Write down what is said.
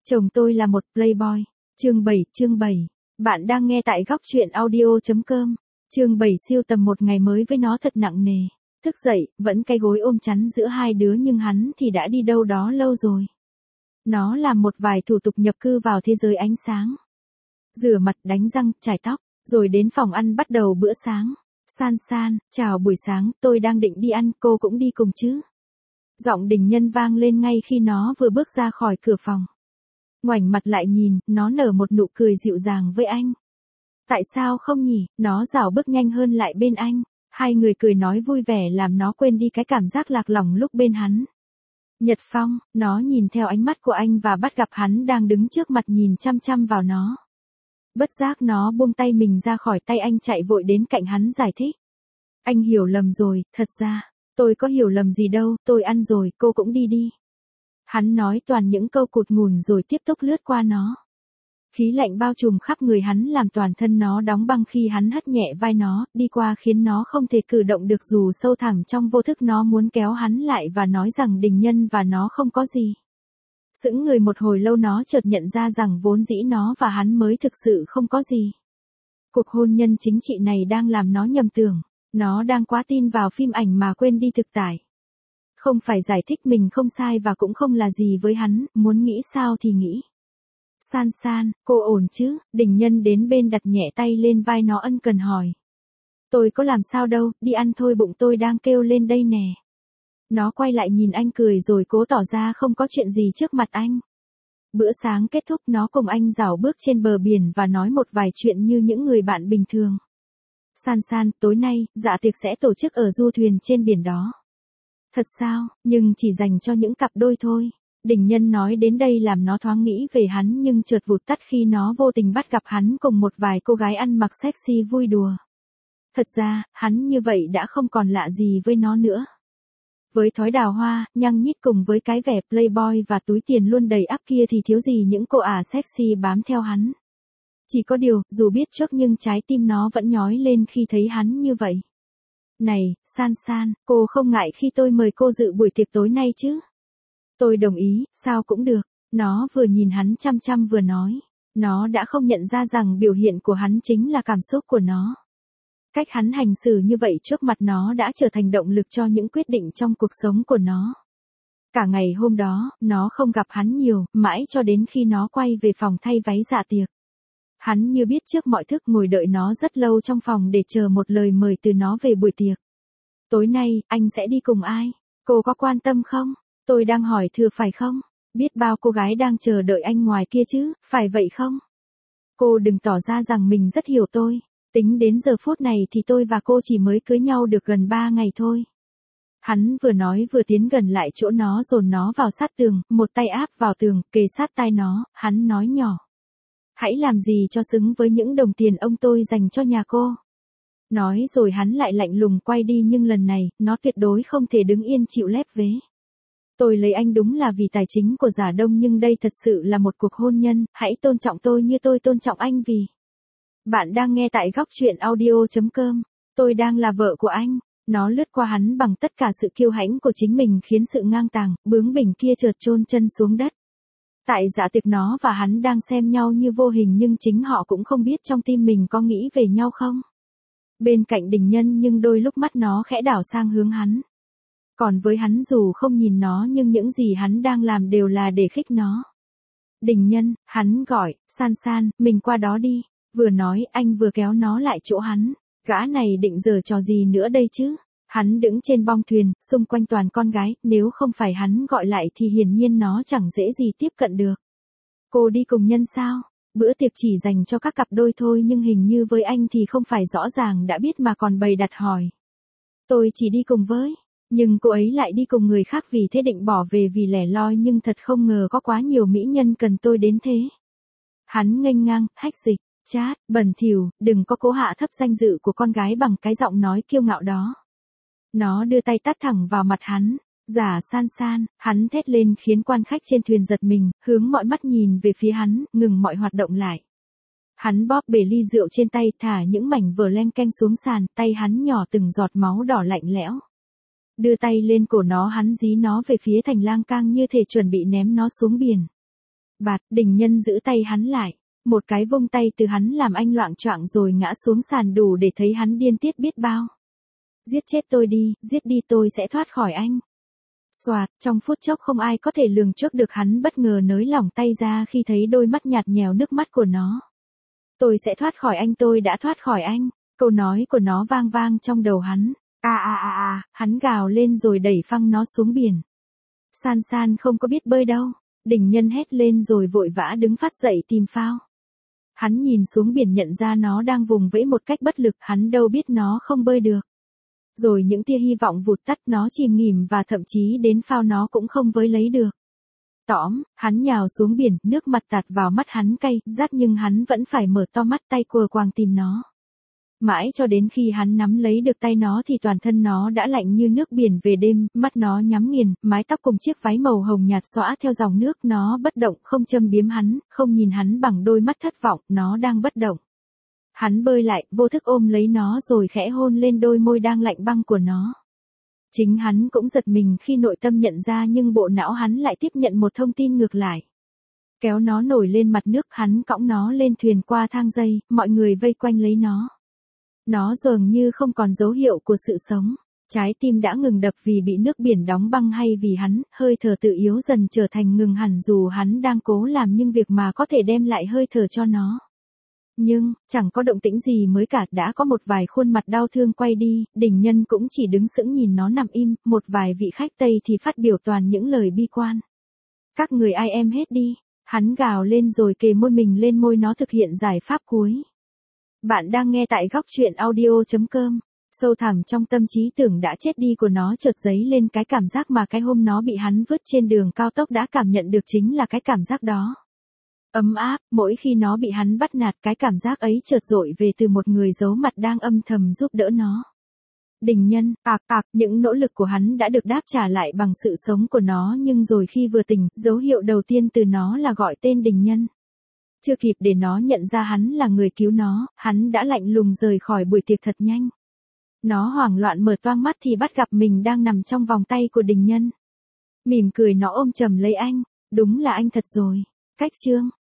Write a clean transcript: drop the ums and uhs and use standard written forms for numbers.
Chồng tôi là một playboy. Chương 7. Bạn đang nghe tại góc truyện audio.com. Chương 7 siêu tầm một ngày mới với nó thật nặng nề. Thức dậy, vẫn cái gối ôm chắn giữa hai đứa nhưng hắn thì đã đi đâu đó lâu rồi. Nó làm một vài thủ tục nhập cư vào thế giới ánh sáng. Rửa mặt, đánh răng, chải tóc, rồi đến phòng ăn bắt đầu bữa sáng. San, chào buổi sáng, tôi đang định đi ăn, cô cũng đi cùng chứ? Giọng Đình Nhân vang lên ngay khi nó vừa bước ra khỏi cửa phòng. Ngoảnh mặt lại nhìn, nó nở một nụ cười dịu dàng với anh. Tại sao không nhỉ? Nó rảo bước nhanh hơn lại bên anh. Hai người cười nói vui vẻ làm nó quên đi cái cảm giác lạc lõng lúc bên hắn. Nhật Phong, nó nhìn theo ánh mắt của anh và bắt gặp hắn đang đứng trước mặt nhìn chăm chăm vào nó. Bất giác nó buông tay mình ra khỏi tay anh, chạy vội đến cạnh hắn giải thích. Anh hiểu lầm rồi, thật ra, tôi có hiểu lầm gì đâu, tôi ăn rồi, cô cũng đi đi. Hắn nói toàn những câu cụt ngùn rồi tiếp tục lướt qua nó. Khí lạnh bao trùm khắp người hắn làm toàn thân nó đóng băng khi hắn hất nhẹ vai nó, đi qua khiến nó không thể cử động được dù sâu thẳm trong vô thức nó muốn kéo hắn lại và nói rằng Đình Nhân và nó không có gì. Sững người một hồi lâu nó chợt nhận ra rằng vốn dĩ nó và hắn mới thực sự không có gì. Cuộc hôn nhân chính trị này đang làm nó nhầm tưởng, nó đang quá tin vào phim ảnh mà quên đi thực tại. Không phải giải thích mình không sai và cũng không là gì với hắn, muốn nghĩ sao thì nghĩ. San, cô ổn chứ? Đình Nhân đến bên đặt nhẹ tay lên vai nó ân cần hỏi. Tôi có làm sao đâu, đi ăn thôi, bụng tôi đang kêu lên đây nè. Nó quay lại nhìn anh cười rồi cố tỏ ra không có chuyện gì trước mặt anh. Bữa sáng kết thúc, nó cùng anh rảo bước trên bờ biển và nói một vài chuyện như những người bạn bình thường. San, tối nay, dạ tiệc sẽ tổ chức ở du thuyền trên biển đó. Thật sao, nhưng chỉ dành cho những cặp đôi thôi. Đình Nhân nói đến đây làm nó thoáng nghĩ về hắn nhưng chợt vụt tắt khi nó vô tình bắt gặp hắn cùng một vài cô gái ăn mặc sexy vui đùa. Thật ra, hắn như vậy đã không còn lạ gì với nó nữa. Với thói đào hoa, nhăng nhít cùng với cái vẻ playboy và túi tiền luôn đầy ắp kia thì thiếu gì những cô ả sexy bám theo hắn. Chỉ có điều, dù biết trước nhưng trái tim nó vẫn nhói lên khi thấy hắn như vậy. Này, San, cô không ngại khi tôi mời cô dự buổi tiệc tối nay chứ? Tôi đồng ý, sao cũng được. Nó vừa nhìn hắn chăm chăm vừa nói. Nó đã không nhận ra rằng biểu hiện của hắn chính là cảm xúc của nó. Cách hắn hành xử như vậy trước mặt nó đã trở thành động lực cho những quyết định trong cuộc sống của nó. Cả ngày hôm đó, nó không gặp hắn nhiều, mãi cho đến khi nó quay về phòng thay váy dạ tiệc. Hắn như biết trước mọi thức ngồi đợi nó rất lâu trong phòng để chờ một lời mời từ nó về buổi tiệc. Tối nay, anh sẽ đi cùng ai? Cô có quan tâm không? Tôi đang hỏi thừa phải không? Biết bao cô gái đang chờ đợi anh ngoài kia chứ, phải vậy không? Cô đừng tỏ ra rằng mình rất hiểu tôi. Tính đến giờ phút này thì tôi và cô chỉ mới cưới nhau được gần 3 ngày thôi. Hắn vừa nói vừa tiến gần lại chỗ nó dồn nó vào sát tường, một tay áp vào tường, kề sát tai nó, hắn nói nhỏ. Hãy làm gì cho xứng với những đồng tiền ông tôi dành cho nhà cô. Nói rồi hắn lại lạnh lùng quay đi nhưng lần này, nó tuyệt đối không thể đứng yên chịu lép vế. Tôi lấy anh đúng là vì tài chính của Giả Đông nhưng đây thật sự là một cuộc hôn nhân, hãy tôn trọng tôi như tôi tôn trọng anh vì. Bạn đang nghe tại góc truyện audio.com, tôi đang là vợ của anh. Nó lướt qua hắn bằng tất cả sự kiêu hãnh của chính mình khiến sự ngang tàng, bướng bỉnh kia chợt chôn chân xuống đất. Tại dạ tiệc nó và hắn đang xem nhau như vô hình nhưng chính họ cũng không biết trong tim mình có nghĩ về nhau không. Bên cạnh Đình Nhân nhưng đôi lúc mắt nó khẽ đảo sang hướng hắn. Còn với hắn dù không nhìn nó nhưng những gì hắn đang làm đều là để khích nó. Đình Nhân, hắn gọi, San, mình qua đó đi. Vừa nói anh vừa kéo nó lại chỗ hắn. Gã này định giở trò gì nữa đây chứ? Hắn đứng trên bong thuyền, xung quanh toàn con gái, nếu không phải hắn gọi lại thì hiển nhiên nó chẳng dễ gì tiếp cận được. Cô đi cùng Nhân sao? Bữa tiệc chỉ dành cho các cặp đôi thôi nhưng hình như với anh thì không phải rõ ràng đã biết mà còn bày đặt hỏi. Tôi chỉ đi cùng với, nhưng cô ấy lại đi cùng người khác vì thế định bỏ về vì lẻ loi nhưng thật không ngờ có quá nhiều mỹ nhân cần tôi đến thế. Hắn nghênh ngang, hách dịch. Chát, bẩn thỉu, đừng có cố hạ thấp danh dự của con gái bằng cái giọng nói kiêu ngạo đó. Nó đưa tay tát thẳng vào mặt hắn. Giả San, hắn thét lên khiến quan khách trên thuyền giật mình, hướng mọi mắt nhìn về phía hắn, ngừng mọi hoạt động lại. Hắn bóp bể ly rượu trên tay, thả những mảnh vỡ len keng xuống sàn, tay hắn nhỏ từng giọt máu đỏ lạnh lẽo. Đưa tay lên cổ nó, hắn dí nó về phía thành lang cang như thể chuẩn bị ném nó xuống biển. Bạt, Đình Nhân giữ tay hắn lại. Một cái vung tay từ hắn làm anh loạng choạng rồi ngã xuống sàn đủ để thấy hắn điên tiết biết bao. Giết chết tôi đi, giết đi tôi sẽ thoát khỏi anh. Soạt, trong phút chốc không ai có thể lường trước được hắn bất ngờ nới lỏng tay ra khi thấy đôi mắt nhạt nhèo nước mắt của nó. Tôi sẽ thoát khỏi anh, tôi đã thoát khỏi anh. Câu nói của nó vang vang trong đầu hắn. Hắn gào lên rồi đẩy phăng nó xuống biển. San San không có biết bơi đâu. Đình Nhân hét lên rồi vội vã đứng phát dậy tìm phao. Hắn nhìn xuống biển nhận ra nó đang vùng vẫy một cách bất lực, hắn đâu biết nó không bơi được. Rồi những tia hy vọng vụt tắt, nó chìm nghỉm và thậm chí đến phao nó cũng không với lấy được. Tõm, hắn nhào xuống biển, nước mặt tạt vào mắt hắn cay, rát nhưng hắn vẫn phải mở to mắt tay quờ quàng tìm nó. Mãi cho đến khi hắn nắm lấy được tay nó thì toàn thân nó đã lạnh như nước biển về đêm, mắt nó nhắm nghiền, mái tóc cùng chiếc váy màu hồng nhạt xõa theo dòng nước, nó bất động, không châm biếm hắn, không nhìn hắn bằng đôi mắt thất vọng, nó đang bất động. Hắn bơi lại, vô thức ôm lấy nó rồi khẽ hôn lên đôi môi đang lạnh băng của nó. Chính hắn cũng giật mình khi nội tâm nhận ra nhưng bộ não hắn lại tiếp nhận một thông tin ngược lại. Kéo nó nổi lên mặt nước, hắn cõng nó lên thuyền qua thang dây, mọi người vây quanh lấy nó. Nó dường như không còn dấu hiệu của sự sống. Trái tim đã ngừng đập vì bị nước biển đóng băng hay vì hắn, hơi thở tự yếu dần trở thành ngừng hẳn dù hắn đang cố làm những việc mà có thể đem lại hơi thở cho nó. Nhưng, chẳng có động tĩnh gì mới cả, đã có một vài khuôn mặt đau thương quay đi, Đình Nhân cũng chỉ đứng sững nhìn nó nằm im, một vài vị khách Tây thì phát biểu toàn những lời bi quan. Các người ai em hết đi, hắn gào lên rồi kề môi mình lên môi nó thực hiện giải pháp cuối. Bạn đang nghe tại góc truyện audio.com. Sâu thẳm trong tâm trí tưởng đã chết đi của nó chợt dấy lên cái cảm giác mà cái hôm nó bị hắn vứt trên đường cao tốc đã cảm nhận được, chính là cái cảm giác đó. Ấm áp, mỗi khi nó bị hắn bắt nạt, cái cảm giác ấy chợt dội về từ một người giấu mặt đang âm thầm giúp đỡ nó. Đình Nhân, những nỗ lực của hắn đã được đáp trả lại bằng sự sống của nó, nhưng rồi khi vừa tỉnh, dấu hiệu đầu tiên từ nó là gọi tên Đình Nhân. Chưa kịp để nó nhận ra hắn là người cứu nó, hắn đã lạnh lùng rời khỏi buổi tiệc thật nhanh. Nó hoảng loạn mở toang mắt thì bắt gặp mình đang nằm trong vòng tay của Đình Nhân. Mỉm cười nó ôm chầm lấy anh, đúng là anh thật rồi. Cách chương